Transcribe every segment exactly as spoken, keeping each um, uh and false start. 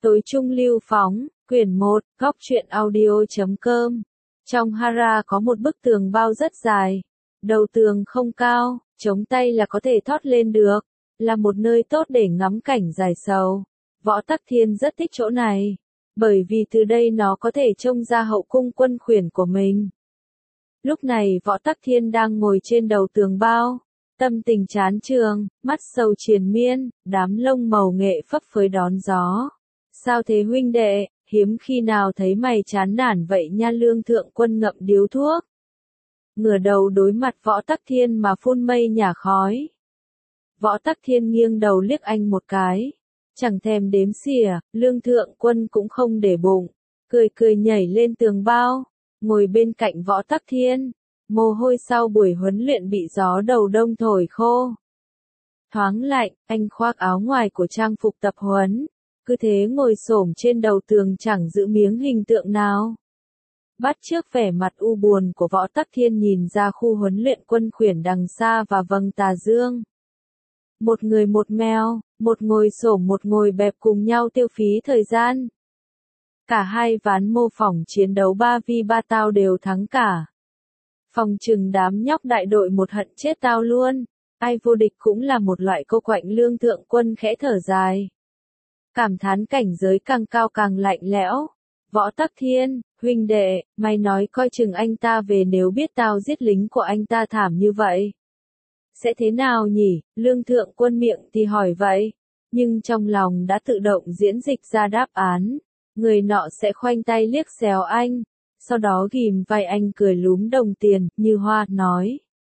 Tối trung lưu phóng, quyển một, góc truyện audio chấm com. Trong hara có một bức tường bao rất dài. Đầu tường không cao, chống tay là có thể thoát lên được. Là một nơi tốt để ngắm cảnh dài sầu. Võ Tắc Thiên rất thích chỗ này. Bởi vì từ đây nó có thể trông ra hậu cung quân khuyển của mình. Lúc này Võ Tắc Thiên đang ngồi trên đầu tường bao. Tâm tình chán trường, mắt sầu triền miên, đám lông màu nghệ phấp phới đón gió. Sao thế huynh đệ, hiếm khi nào thấy mày chán nản vậy nha. Lương Thượng Quân ngậm điếu thuốc. Ngửa đầu đối mặt Võ Tắc Thiên mà phun mây nhả khói. Võ Tắc Thiên nghiêng đầu liếc anh một cái. Chẳng thèm đếm xỉa, Lương Thượng Quân cũng không để bụng. Cười cười nhảy lên tường bao, ngồi bên cạnh Võ Tắc Thiên. Mồ hôi sau buổi huấn luyện bị gió đầu đông thổi khô. Thoáng lạnh, anh khoác áo ngoài của trang phục tập huấn. Cứ thế ngồi xổm trên đầu tường chẳng giữ miếng hình tượng nào. Bắt chước vẻ mặt u buồn của Võ Tắc Thiên nhìn ra khu huấn luyện quân khuyển đằng xa và vầng tà dương. Một người một mèo, một ngồi xổm một ngồi bẹp cùng nhau tiêu phí thời gian. Cả hai ván mô phỏng chiến đấu ba vi ba tao đều thắng cả. Phòng trừng đám nhóc đại đội một hận chết tao luôn. Ai vô địch cũng là một loại cô quạnh. Lương Thượng Quân khẽ thở dài. Cảm thán cảnh giới càng cao càng lạnh lẽo. Võ Tắc Thiên, huynh đệ, mày nói coi chừng anh ta về nếu biết tao giết lính của anh ta thảm như vậy. Sẽ thế nào nhỉ? Lương Thượng Quân miệng thì hỏi vậy. Nhưng trong lòng đã tự động diễn dịch ra đáp án. Người nọ sẽ khoanh tay liếc xéo anh. Sau đó ghim vai anh cười lúm đồng tiền, như hoa, nói.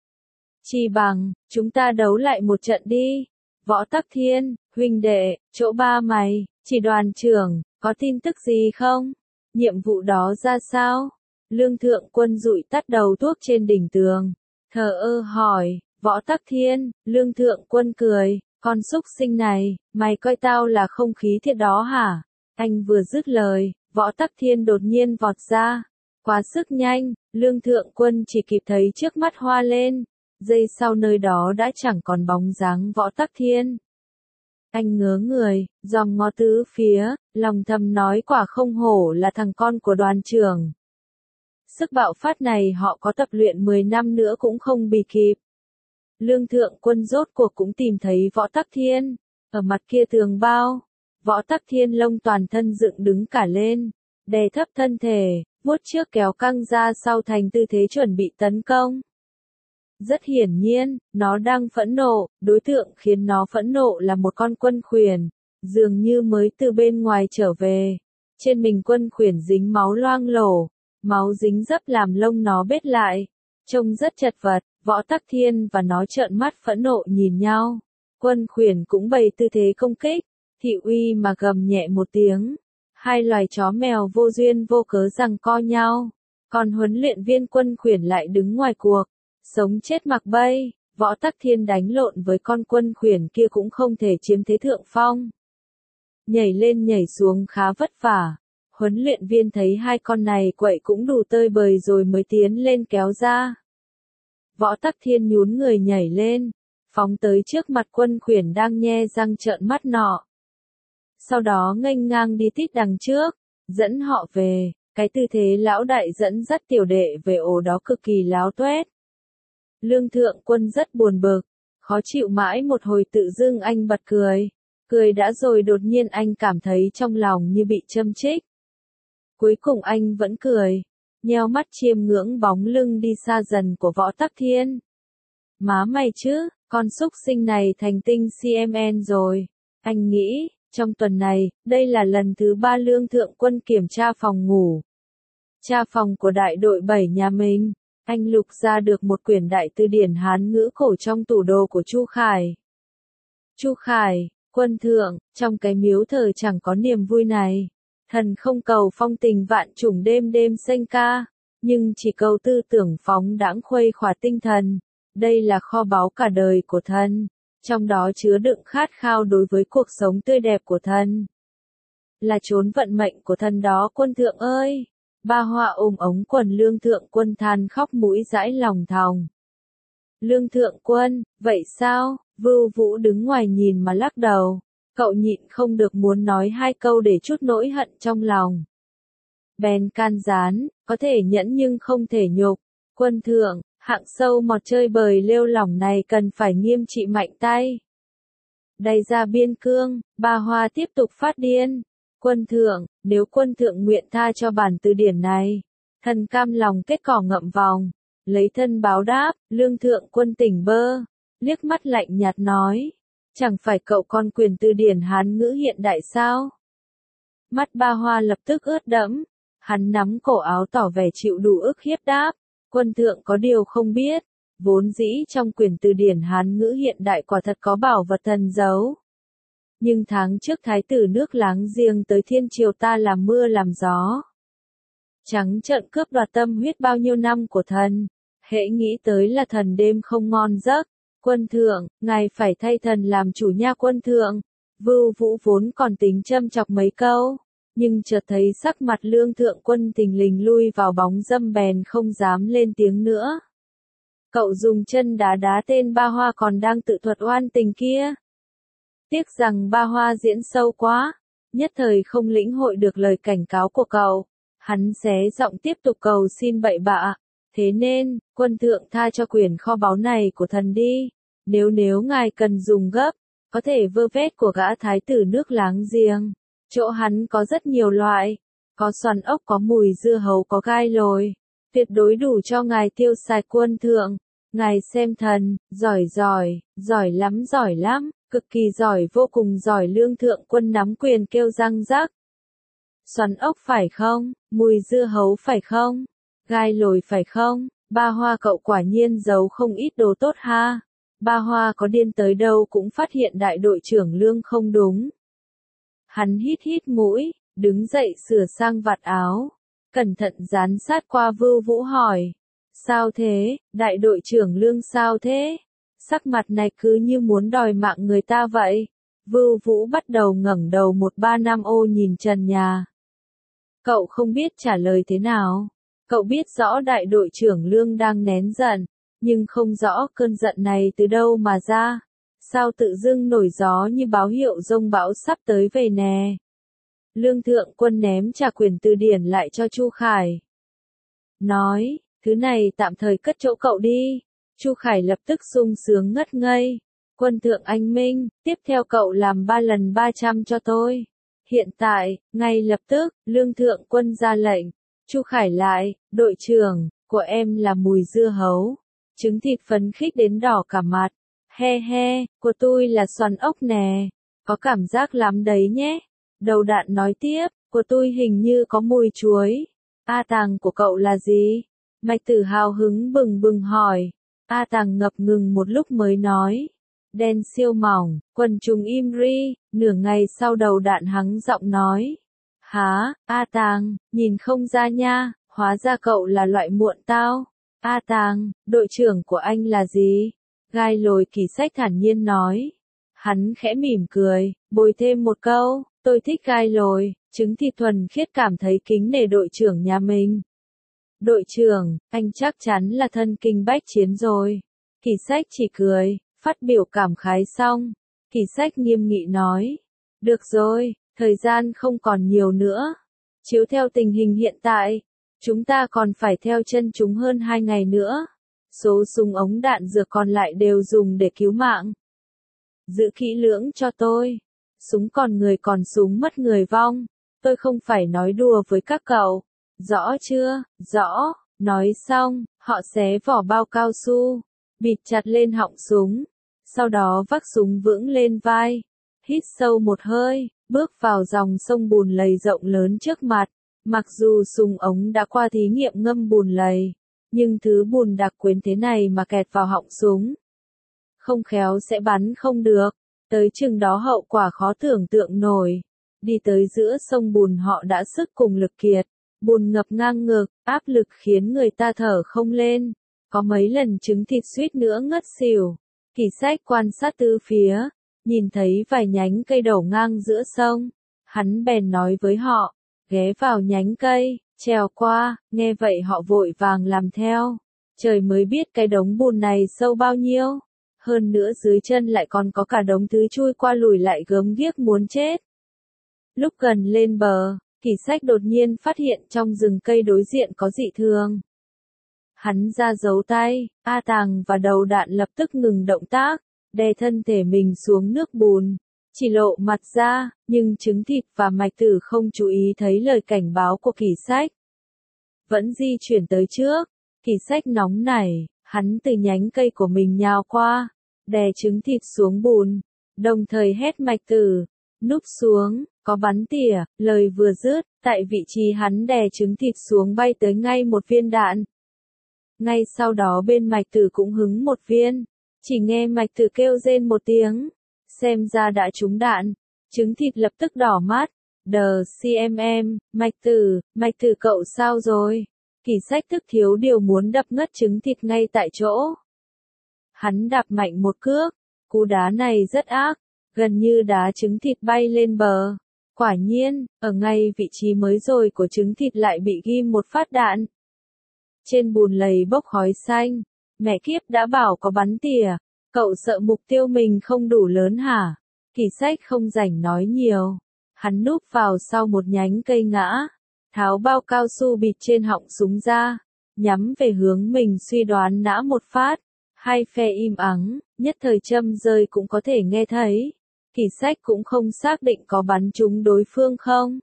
Chi bằng, chúng ta đấu lại một trận đi. Võ Tắc Thiên, huynh đệ, chỗ ba mày, chỉ đoàn trưởng, có tin tức gì không? Nhiệm vụ đó ra sao? Lương Thượng Quân dụi tắt đầu thuốc trên đỉnh tường. Thờ ơ hỏi, Võ Tắc Thiên. Lương Thượng Quân cười, con súc sinh này, mày coi tao là không khí thiệt đó hả? Anh vừa dứt lời, Võ Tắc Thiên đột nhiên vọt ra. Quá sức nhanh, Lương Thượng Quân chỉ kịp thấy trước mắt hoa lên. Giây sau nơi đó đã chẳng còn bóng dáng Võ Tắc Thiên. Anh ngớ người, dòm ngó tứ phía, lòng thầm nói quả không hổ là thằng con của đoàn trưởng. Sức bạo phát này họ có tập luyện mười năm nữa cũng không bì kịp. Lương Thượng Quân rốt cuộc cũng tìm thấy Võ Tắc Thiên. Ở mặt kia tường bao, Võ Tắc Thiên lông toàn thân dựng đứng cả lên, đè thấp thân thể, vuốt trước kéo căng ra sau thành tư thế chuẩn bị tấn công. Rất hiển nhiên, nó đang phẫn nộ, đối tượng khiến nó phẫn nộ là một con quân khuyển, dường như mới từ bên ngoài trở về. Trên mình quân khuyển dính máu loang lổ, máu dính dấp làm lông nó bết lại, trông rất chật vật. Võ Tắc Thiên và nó trợn mắt phẫn nộ nhìn nhau. Quân khuyển cũng bày tư thế công kích, thị uy mà gầm nhẹ một tiếng. Hai loài chó mèo vô duyên vô cớ giằng co nhau, còn huấn luyện viên quân khuyển lại đứng ngoài cuộc, sống chết mặc bay. Võ Tắc Thiên đánh lộn với con quân khuyển kia cũng không thể chiếm thế thượng phong. Nhảy lên nhảy xuống khá vất vả. Huấn luyện viên thấy hai con này quậy cũng đủ tơi bời rồi mới tiến lên kéo ra. Võ Tắc Thiên nhún người nhảy lên, phóng tới trước mặt quân khuyển đang nhe răng trợn mắt nọ. Sau đó nghênh ngang đi tít đằng trước, dẫn họ về. Cái tư thế lão đại dẫn dắt tiểu đệ về ổ đó cực kỳ láo tuét. Lương Thượng Quân rất buồn bực, khó chịu mãi một hồi tự dưng anh bật cười. Cười đã rồi đột nhiên anh cảm thấy trong lòng như bị châm chích. Cuối cùng anh vẫn cười, nheo mắt chiêm ngưỡng bóng lưng đi xa dần của Võ Tắc Thiên. Má mày chứ, con súc sinh này thành tinh xê em en rồi. Anh nghĩ, trong tuần này, đây là lần thứ ba Lương Thượng Quân kiểm tra phòng ngủ. Tra phòng của đại đội bảy nhà mình. Anh lục ra được một quyển đại từ điển Hán ngữ cổ trong tủ đồ của Chu Khải. Chu Khải, quân thượng, trong cái miếu thờ chẳng có niềm vui này. Thần không cầu phong tình vạn trùng đêm đêm xanh ca, nhưng chỉ cầu tư tưởng phóng đãng khuây khỏa tinh thần. Đây là kho báu cả đời của thần, trong đó chứa đựng khát khao đối với cuộc sống tươi đẹp của thần. Là chốn vận mệnh của thần đó quân thượng ơi. Ba Hoa ôm ống quần Lương Thượng Quân than khóc mũi dãi lòng thòng. Lương Thượng Quân, vậy sao? Vưu Vũ đứng ngoài nhìn mà lắc đầu. Cậu nhịn không được muốn nói hai câu để chút nỗi hận trong lòng. Bèn can gián, có thể nhẫn nhưng không thể nhục. Quân thượng, hạng sâu mọt chơi bời lêu lỏng này cần phải nghiêm trị mạnh tay. Đày ra biên cương, Ba Hoa tiếp tục phát điên. Quân thượng, nếu quân thượng nguyện tha cho bản từ điển này, thần cam lòng kết cỏ ngậm vòng, lấy thân báo đáp. Lương thượng quân tỉnh bơ, liếc mắt lạnh nhạt nói, chẳng phải cậu con quyền từ điển Hán ngữ hiện đại sao? Mắt Ba Hoa lập tức ướt đẫm, hắn nắm cổ áo tỏ vẻ chịu đủ ức hiếp đáp, quân thượng có điều không biết, vốn dĩ trong quyền từ điển Hán ngữ hiện đại quả thật có bảo vật thần dấu. Nhưng tháng trước thái tử nước láng giềng tới thiên triều ta làm mưa làm gió, trắng trợn cướp đoạt tâm huyết bao nhiêu năm của thần, hễ nghĩ tới là thần đêm không ngon giấc. Quân thượng, ngài phải thay thần làm chủ nha quân thượng. Vưu Vũ vốn còn tính châm chọc mấy câu, nhưng chợt thấy sắc mặt Lương thượng quân thình lình lui vào bóng dâm bèn không dám lên tiếng nữa. Cậu dùng chân đá đá tên Ba Hoa còn đang tự thuật oan tình kia. Tiếc rằng Ba Hoa diễn sâu quá, nhất thời không lĩnh hội được lời cảnh cáo của cậu. Hắn xé giọng tiếp tục cầu xin bậy bạ. Thế nên, quân thượng tha cho quyền kho báu này của thần đi. Nếu nếu ngài cần dùng gấp, có thể vơ vét của gã thái tử nước láng giềng. Chỗ hắn có rất nhiều loại, có xoàn ốc, có mùi dưa hấu, có gai lồi. Tuyệt đối đủ cho ngài tiêu xài quân thượng. Ngài xem thần, giỏi giỏi, giỏi lắm giỏi lắm, cực kỳ giỏi vô cùng giỏi. Lương thượng quân nắm quyền kêu răng rắc. Xoắn ốc phải không? Mùi dưa hấu phải không? Gai lồi phải không? Ba Hoa cậu quả nhiên giấu không ít đồ tốt ha. Ba Hoa có điên tới đâu cũng phát hiện đại đội trưởng Lương không đúng. Hắn hít hít mũi, đứng dậy sửa sang vạt áo, cẩn thận dán sát qua Vưu Vũ hỏi. Sao thế, đại đội trưởng Lương sao thế? Sắc mặt này cứ như muốn đòi mạng người ta vậy. Vưu Vũ bắt đầu ngẩng đầu một ba năm ô nhìn trần nhà. Cậu không biết trả lời thế nào. Cậu biết rõ đại đội trưởng Lương đang nén giận, nhưng không rõ cơn giận này từ đâu mà ra. Sao tự dưng nổi gió như báo hiệu dông bão sắp tới về nè. Lương thượng quân ném trả quyền từ điển lại cho Chu Khải. Nói, thứ này tạm thời cất chỗ cậu đi. Chu Khải lập tức sung sướng ngất ngây. Quân thượng anh minh, tiếp theo cậu làm ba lần ba trăm cho tôi. Hiện tại, ngay lập tức, Lương thượng quân ra lệnh. Chu Khải lại, đội trưởng, của em là mùi dưa hấu. Trứng thịt phấn khích đến đỏ cả mặt. He he, của tôi là xoắn ốc nè. Có cảm giác lắm đấy nhé. Đầu đạn nói tiếp, của tôi hình như có mùi chuối. A Tàng của cậu là gì? Mạch Tử hào hứng bừng bừng hỏi. A Tàng ngập ngừng một lúc mới nói. Đen siêu mỏng, quần trùng im ri, nửa ngày sau đầu đạn hắng giọng nói. Hả, A Tàng, nhìn không ra nha, hóa ra cậu là loại muộn tao. A Tàng, đội trưởng của anh là gì? Gai lồi Kỳ Sách thản nhiên nói. Hắn khẽ mỉm cười, bồi thêm một câu, tôi thích gai lồi, trứng thịt thuần khiết cảm thấy kính nể đội trưởng nhà mình. Đội trưởng, anh chắc chắn là thân kinh bách chiến rồi. Kỳ Sách chỉ cười, phát biểu cảm khái xong. Kỳ Sách nghiêm nghị nói. Được rồi, thời gian không còn nhiều nữa. Chiếu theo tình hình hiện tại, chúng ta còn phải theo chân chúng hơn hai ngày nữa. Số súng ống đạn dược còn lại đều dùng để cứu mạng. Giữ kỹ lưỡng cho tôi. Súng còn người còn súng mất người vong. Tôi không phải nói đùa với các cậu. Rõ chưa? Rõ. Nói xong, họ xé vỏ bao cao su, bịt chặt lên họng súng. Sau đó vác súng vững lên vai. Hít sâu một hơi, bước vào dòng sông bùn lầy rộng lớn trước mặt. Mặc dù súng ống đã qua thí nghiệm ngâm bùn lầy, nhưng thứ bùn đặc quyến thế này mà kẹt vào họng súng, không khéo sẽ bắn không được. Tới chừng đó hậu quả khó tưởng tượng nổi. Đi tới giữa sông bùn họ đã sức cùng lực kiệt. Bùn ngập ngang ngực, áp lực khiến người ta thở không lên. Có mấy lần trứng thịt suýt nữa ngất xỉu. Kỳ Sách quan sát tứ phía, nhìn thấy vài nhánh cây đổ ngang giữa sông. Hắn bèn nói với họ, ghé vào nhánh cây, trèo qua. Nghe vậy họ vội vàng làm theo. Trời mới biết cái đống bùn này sâu bao nhiêu. Hơn nữa dưới chân lại còn có cả đống thứ chui qua lùi lại gớm ghiếc muốn chết. Lúc gần lên bờ, Kỷ Sách đột nhiên phát hiện trong rừng cây đối diện có dị thường. Hắn ra dấu tay, A Tàng và Đầu Đạn lập tức ngừng động tác, đè thân thể mình xuống nước bùn, chỉ lộ mặt ra, nhưng trứng thịt và Mạch Tử không chú ý thấy lời cảnh báo của Kỷ Sách. Vẫn di chuyển tới trước, Kỷ Sách nóng nảy, hắn từ nhánh cây của mình nhào qua, đè trứng thịt xuống bùn, đồng thời hét Mạch Tử, núp xuống, có bắn tỉa, lời vừa dứt, tại vị trí hắn đè trứng thịt xuống bay tới ngay một viên đạn. Ngay sau đó bên Mạch Tử cũng hứng một viên, chỉ nghe Mạch Tử kêu rên một tiếng, xem ra đã trúng đạn, trứng thịt lập tức đỏ mắt, đờ xê em em, Mạch Tử, Mạch Tử cậu sao rồi? Kỷ Sách tức thiếu điều muốn đập ngất trứng thịt ngay tại chỗ. Hắn đạp mạnh một cước, cú đá này rất ác, gần như đá trứng thịt bay lên bờ. Quả nhiên, ở ngay vị trí mới rồi của trứng thịt lại bị ghim một phát đạn. Trên bùn lầy bốc khói xanh, mẹ kiếp đã bảo có bắn tỉa, cậu sợ mục tiêu mình không đủ lớn hả? Kỷ Sách không rảnh nói nhiều, hắn núp vào sau một nhánh cây ngã, tháo bao cao su bịt trên họng súng ra, nhắm về hướng mình suy đoán nã một phát. Hai phe im ắng, nhất thời châm rơi cũng có thể nghe thấy. Kỷ Sách cũng không xác định có bắn trúng đối phương không.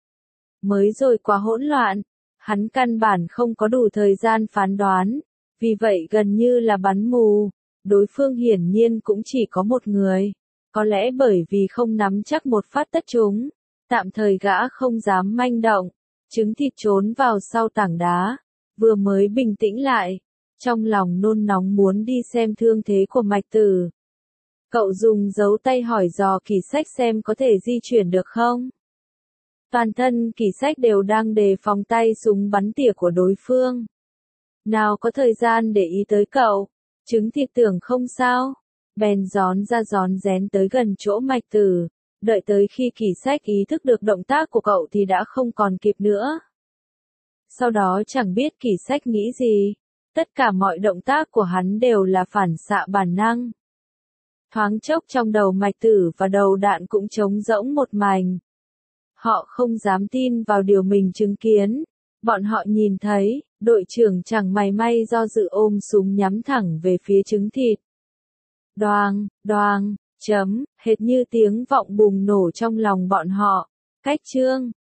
Mới rồi quá hỗn loạn, hắn căn bản không có đủ thời gian phán đoán, vì vậy gần như là bắn mù. Đối phương hiển nhiên cũng chỉ có một người, có lẽ bởi vì không nắm chắc một phát tất trúng, tạm thời gã không dám manh động, trứng thịt trốn vào sau tảng đá, vừa mới bình tĩnh lại, trong lòng nôn nóng muốn đi xem thương thế của Mạch Tử. Cậu dùng dấu tay hỏi dò Kỷ Sách xem có thể di chuyển được không? Toàn thân Kỷ Sách đều đang đề phòng tay súng bắn tỉa của đối phương. Nào có thời gian để ý tới cậu, trứng thịt tưởng không sao, bèn gión ra gión rén tới gần chỗ Mạch Tử, đợi tới khi Kỷ Sách ý thức được động tác của cậu thì đã không còn kịp nữa. Sau đó chẳng biết Kỷ Sách nghĩ gì, tất cả mọi động tác của hắn đều là phản xạ bản năng. Thoáng chốc trong đầu Mạch Tử và Đầu Đạn cũng trống rỗng một mảnh. Họ không dám tin vào điều mình chứng kiến. Bọn họ nhìn thấy, đội trưởng chẳng mày may do dự ôm súng nhắm thẳng về phía trứng thịt. Đoàng, đoàng, chấm, hệt như tiếng vọng bùng nổ trong lòng bọn họ. Cách chương